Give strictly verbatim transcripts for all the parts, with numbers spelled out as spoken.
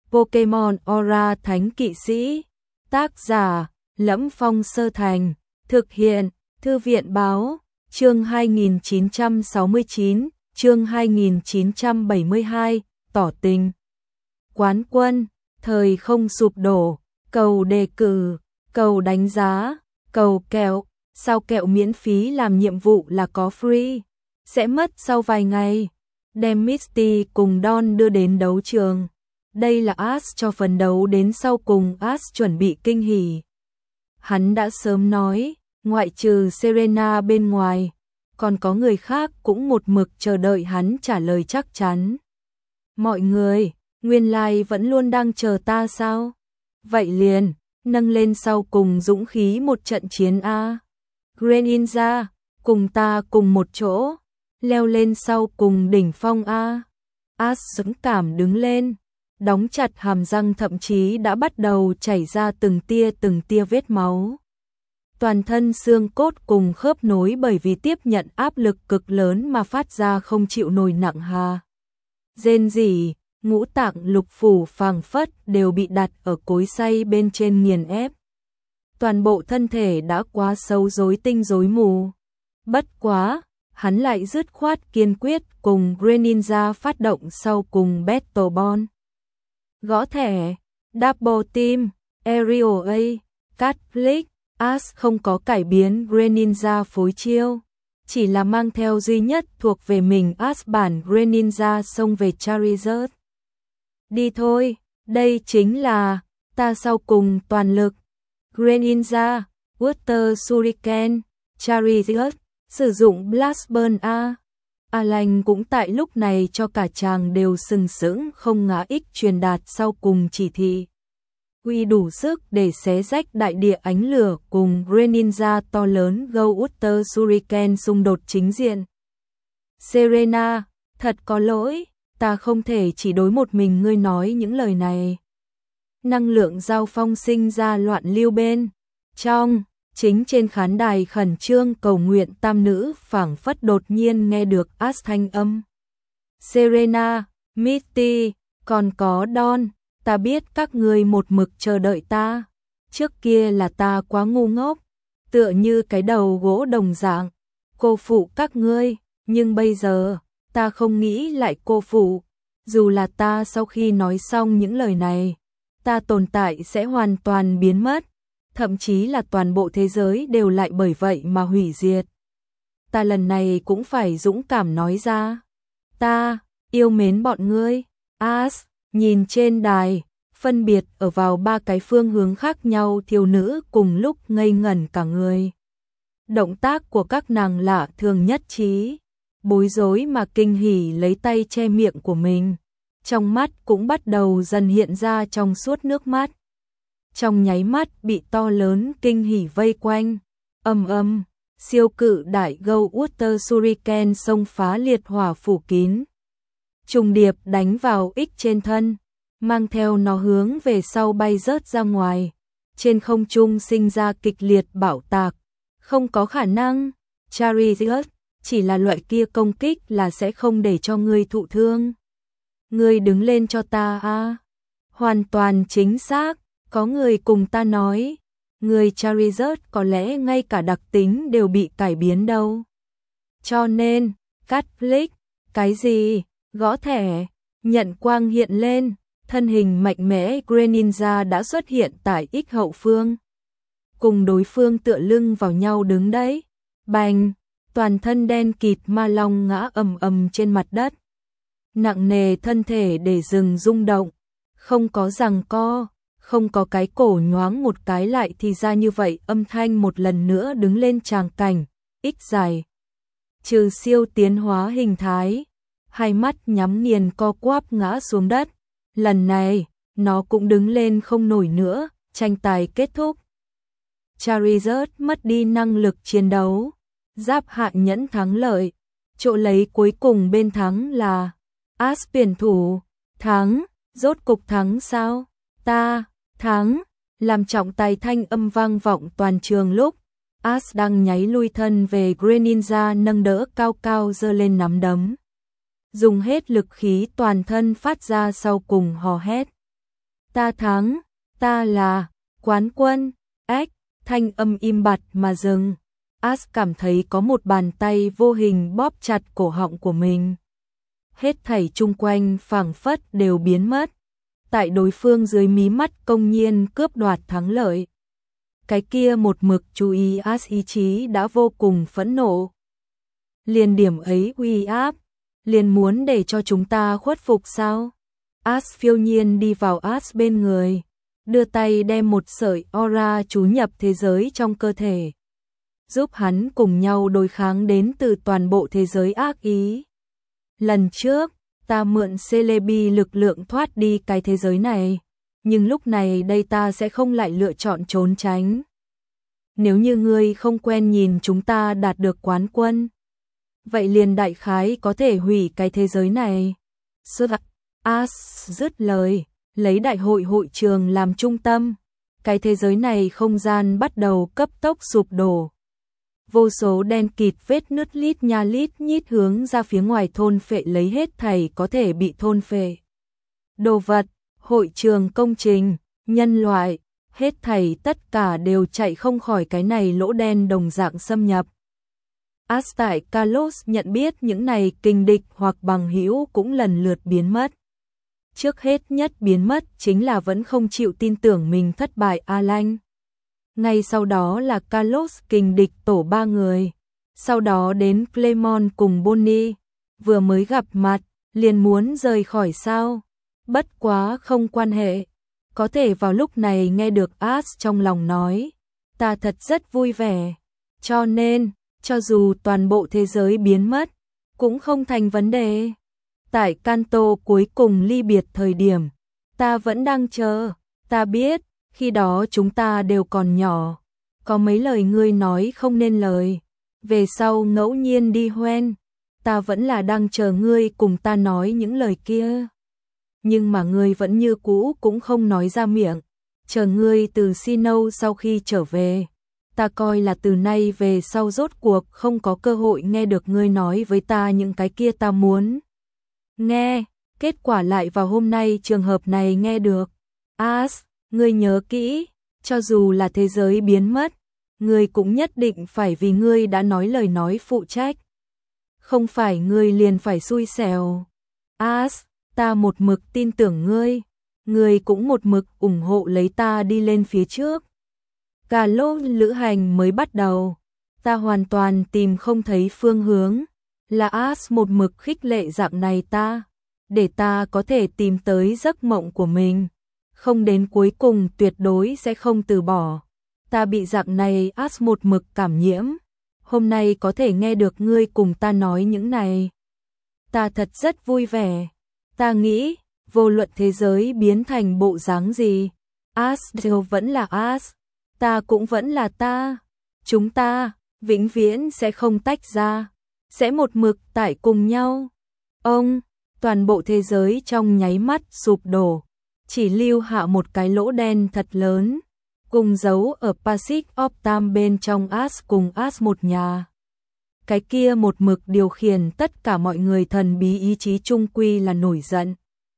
Pokemon Aura Thánh Kỵ Sĩ. Tác giả: Lẫm Phong Sơ Thành. Thực hiện: Thư viện báo. Chương hai nghìn chín trăm sáu mươi chín, chương hai nghìn chín trăm bảy mươi hai, tỏ tình. Quán quân, thời không sụp đổ, cầu đề cử, cầu đánh giá, cầu kẹo, sao kẹo miễn phí làm nhiệm vụ là có free, sẽ mất sau vài ngày. Đem Misty cùng Dawn đưa đến đấu trường. Đây là Ash cho phần đấu đến sau cùng, Ash chuẩn bị kinh hỉ. Hắn đã sớm nói, ngoại trừ Serena bên ngoài, còn có người khác cũng một mực chờ đợi hắn trả lời chắc chắn. Mọi người, nguyên lai vẫn luôn đang chờ ta sao? Vậy liền, nâng lên sau cùng dũng khí một trận chiến A. Greninja, cùng ta cùng một chỗ, leo lên sau cùng đỉnh phong A. Ash dũng cảm đứng lên, đóng chặt hàm răng, thậm chí đã bắt đầu chảy ra từng tia từng tia vết máu. Toàn thân xương cốt cùng khớp nối bởi vì tiếp nhận áp lực cực lớn mà phát ra không chịu nổi, nặng hà. Rên rỉ, ngũ tạng lục phủ phảng phất đều bị đặt ở cối xay bên trên nghiền ép. Toàn bộ thân thể đã quá sâu rối tinh rối mù. Bất quá, hắn lại dứt khoát kiên quyết cùng Greninja phát động sau cùng Battle Ball. Gõ thẻ, Double Team, Aerial A, Cat Flick. Ash không có cải biến Greninja phối chiêu, chỉ là mang theo duy nhất thuộc về mình Ash bản Greninja xông về Charizard. Đi thôi, đây chính là ta sau cùng toàn lực. Greninja, Water Shuriken, Charizard, sử dụng Blast Burn A. Alan cũng tại lúc này cho cả chàng đều sừng sững không ngã ích truyền đạt sau cùng chỉ thị. Quy đủ sức để xé rách đại địa ánh lửa cùng Greninja to lớn Go Water Shuriken xung đột chính diện. Serena, thật có lỗi, ta không thể chỉ đối một mình ngươi nói những lời này. Năng lượng giao phong sinh ra loạn lưu bên trong, chính trên khán đài khẩn trương cầu nguyện tam nữ phảng phất đột nhiên nghe được Ash thanh âm. Serena, Misty, còn có Dawn. Ta biết các ngươi một mực chờ đợi ta, trước kia là ta quá ngu ngốc, tựa như cái đầu gỗ đồng dạng, cô phụ các ngươi, nhưng bây giờ, ta không nghĩ lại cô phụ, dù là ta sau khi nói xong những lời này, ta tồn tại sẽ hoàn toàn biến mất, thậm chí là toàn bộ thế giới đều lại bởi vậy mà hủy diệt. Ta lần này cũng phải dũng cảm nói ra, ta yêu mến bọn ngươi. Ash nhìn trên đài, phân biệt ở vào ba cái phương hướng khác nhau thiếu nữ cùng lúc ngây ngẩn cả người. Động tác của các nàng lạ thường nhất trí, bối rối mà kinh hỉ lấy tay che miệng của mình. Trong mắt cũng bắt đầu dần hiện ra trong suốt nước mắt. Trong nháy mắt bị to lớn kinh hỉ vây quanh. Âm âm, siêu cự đại Go Water Shuriken xông phá liệt hỏa phủ kín. Trùng điệp đánh vào ích trên thân, mang theo nó hướng về sau bay rớt ra ngoài, trên không trung sinh ra kịch liệt bạo tạc. Không có khả năng, Charizard, chỉ là loại kia công kích là sẽ không để cho ngươi thụ thương. Ngươi đứng lên cho ta a. Hoàn toàn chính xác, có người cùng ta nói, người Charizard có lẽ ngay cả đặc tính đều bị cải biến đâu. Cho nên, Cat Flick, cái gì? Gõ thẻ, nhận quang hiện lên, thân hình mạnh mẽ Greninja đã xuất hiện tại ích hậu phương. Cùng đối phương tựa lưng vào nhau đứng đấy. Bành, toàn thân đen kịt ma long ngã ầm ầm trên mặt đất. Nặng nề thân thể để rừng rung động, không có giằng co, không có cái cổ nhoáng một cái lại thì ra như vậy, âm thanh một lần nữa đứng lên tràng cảnh, ích dài. Trừ siêu tiến hóa hình thái. Hai mắt nhắm nghiền co quắp ngã xuống đất. Lần này, nó cũng đứng lên không nổi nữa, tranh tài kết thúc. Charizard mất đi năng lực chiến đấu. Giáp hạ nhẫn thắng lợi. Chỗ lấy cuối cùng bên thắng là Ash tuyển thủ. Thắng, rốt cục thắng sao? Ta, thắng. Làm trọng tài thanh âm vang vọng toàn trường lúc Ash đang nháy lui thân về Greninja nâng đỡ cao cao giơ lên nắm đấm. Dùng hết lực khí toàn thân phát ra sau cùng hò hét. Ta thắng, ta là quán quân. Ếch, thanh âm im bặt mà dừng. As cảm thấy có một bàn tay vô hình bóp chặt cổ họng của mình. Hết thảy chung quanh phảng phất đều biến mất. Tại đối phương dưới mí mắt công nhiên cướp đoạt thắng lợi. Cái kia một mực chú ý As ý chí đã vô cùng phẫn nộ. Liền điểm ấy uy áp, liền muốn để cho chúng ta khuất phục sao? As phiêu nhiên đi vào As bên người, đưa tay đem một sợi aura chú nhập thế giới trong cơ thể, giúp hắn cùng nhau đối kháng đến từ toàn bộ thế giới ác ý. Lần trước, ta mượn Celebi lực lượng thoát đi cái thế giới này, nhưng lúc này đây ta sẽ không lại lựa chọn trốn tránh. Nếu như ngươi không quen nhìn chúng ta đạt được quán quân, vậy liền đại khái có thể hủy cái thế giới này. As dứt lời, lấy đại hội hội trường làm trung tâm, cái thế giới này không gian bắt đầu cấp tốc sụp đổ. Vô số đen kịt vết nứt lít nha lít nhít hướng ra phía ngoài thôn phệ lấy hết thảy có thể bị thôn phệ. Đồ vật, hội trường công trình, nhân loại, hết thảy tất cả đều chạy không khỏi cái này lỗ đen đồng dạng xâm nhập. As tại Kalos nhận biết những này kình địch hoặc bằng hữu cũng lần lượt biến mất. Trước hết nhất biến mất chính là vẫn không chịu tin tưởng mình thất bại Alan. Ngay sau đó là Kalos kình địch tổ ba người. Sau đó đến Clemon cùng Bonnie. Vừa mới gặp mặt, liền muốn rời khỏi sao. Bất quá không quan hệ. Có thể vào lúc này nghe được As trong lòng nói. Ta thật rất vui vẻ. Cho nên, cho dù toàn bộ thế giới biến mất, cũng không thành vấn đề. Tại Kanto cuối cùng ly biệt thời điểm, ta vẫn đang chờ. Ta biết, khi đó chúng ta đều còn nhỏ. Có mấy lời ngươi nói không nên lời. Về sau ngẫu nhiên đi hoen, ta vẫn là đang chờ ngươi cùng ta nói những lời kia. Nhưng mà ngươi vẫn như cũ cũng không nói ra miệng. Chờ ngươi từ Sinnoh sau khi trở về. Ta coi là từ nay về sau rốt cuộc không có cơ hội nghe được ngươi nói với ta những cái kia ta muốn nghe. Kết quả lại vào hôm nay trường hợp này nghe được. As, ngươi nhớ kỹ, cho dù là thế giới biến mất, ngươi cũng nhất định phải vì ngươi đã nói lời nói phụ trách. Không phải ngươi liền phải xui xẻo. As, ta một mực tin tưởng ngươi, ngươi cũng một mực ủng hộ lấy ta đi lên phía trước. Cả lô lữ hành mới bắt đầu, ta hoàn toàn tìm không thấy phương hướng, là As một mực khích lệ dạng này ta, để ta có thể tìm tới giấc mộng của mình, không đến cuối cùng tuyệt đối sẽ không từ bỏ. Ta bị dạng này As một mực cảm nhiễm, hôm nay có thể nghe được ngươi cùng ta nói những này. Ta thật rất vui vẻ, ta nghĩ, vô luận thế giới biến thành bộ dáng gì, As đều vẫn là As. Ta cũng vẫn là ta, chúng ta, vĩnh viễn sẽ không tách ra, sẽ một mực tại cùng nhau. Ông, toàn bộ thế giới trong nháy mắt sụp đổ, chỉ lưu hạ một cái lỗ đen thật lớn, cùng giấu ở Pacific of Time bên trong As cùng As một nhà. Cái kia một mực điều khiển tất cả mọi người thần bí ý chí trung quy là nổi giận.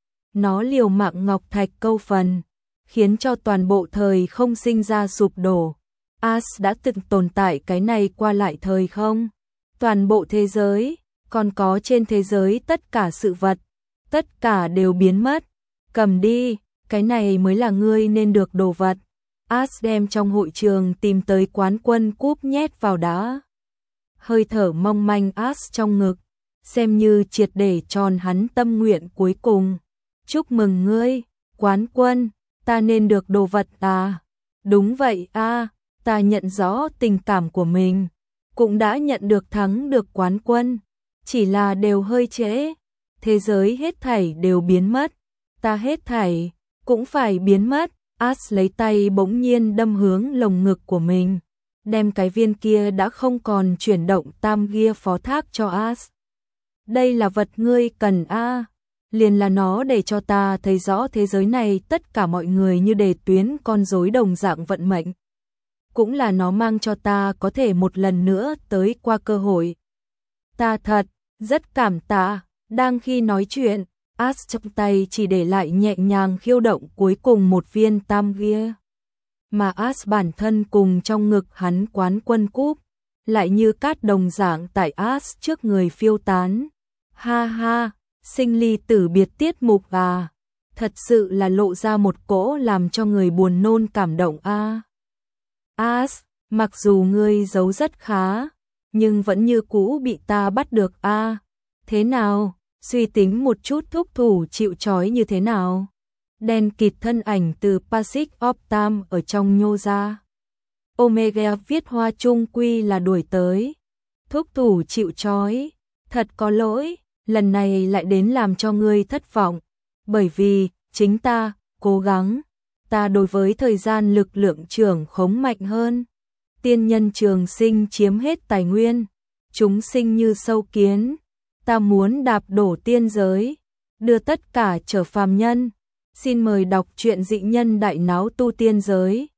Nó liều mạng ngọc thạch câu phần, khiến cho toàn bộ thời không sinh ra sụp đổ. As đã từng tồn tại cái này qua lại thời không. Toàn bộ thế giới, còn có trên thế giới tất cả sự vật, tất cả đều biến mất. Cầm đi, cái này mới là ngươi nên được đồ vật. As đem trong hội trường tìm tới quán quân cúp nhét vào đá. Hơi thở mong manh As trong ngực, xem như triệt để tròn hắn tâm nguyện cuối cùng. Chúc mừng ngươi, quán quân. Ta nên được đồ vật à? Đúng vậy a, à, ta nhận rõ tình cảm của mình, cũng đã nhận được thắng được quán quân, chỉ là đều hơi trễ. Thế giới hết thảy đều biến mất, ta hết thảy cũng phải biến mất. As lấy tay bỗng nhiên đâm hướng lồng ngực của mình, đem cái viên kia đã không còn chuyển động tam gia phó thác cho As. Đây là vật ngươi cần a. À. Liền là nó để cho ta thấy rõ thế giới này tất cả mọi người như đề tuyến con rối đồng dạng vận mệnh. Cũng là nó mang cho ta có thể một lần nữa tới qua cơ hội. Ta thật, rất cảm tạ. Đang khi nói chuyện, As trong tay chỉ để lại nhẹ nhàng khiêu động cuối cùng một viên tam ghia. Mà As bản thân cùng trong ngực hắn quán quân cúp, lại như cát đồng dạng tại As trước người phiêu tán. Ha ha, sinh ly tử biệt tiết mục à, thật sự là lộ ra một cỗ làm cho người buồn nôn cảm động a. À. As, mặc dù ngươi giấu rất khá, nhưng vẫn như cũ bị ta bắt được a. À. Thế nào, suy tính một chút thúc thủ chịu trói như thế nào? Đen kịt thân ảnh từ Pacific of Time ở trong nhô ra. Omega viết hoa trung quy là đuổi tới. Thúc thủ chịu trói, thật có lỗi, lần này lại đến làm cho ngươi thất vọng. Bởi vì, chính ta, cố gắng, ta đối với thời gian lực lượng trưởng khống mạnh hơn. Tiên nhân trường sinh chiếm hết tài nguyên, chúng sinh như sâu kiến. Ta muốn đạp đổ tiên giới, đưa tất cả trở phàm nhân. Xin mời đọc truyện Dị Nhân Đại Náo Tu Tiên Giới.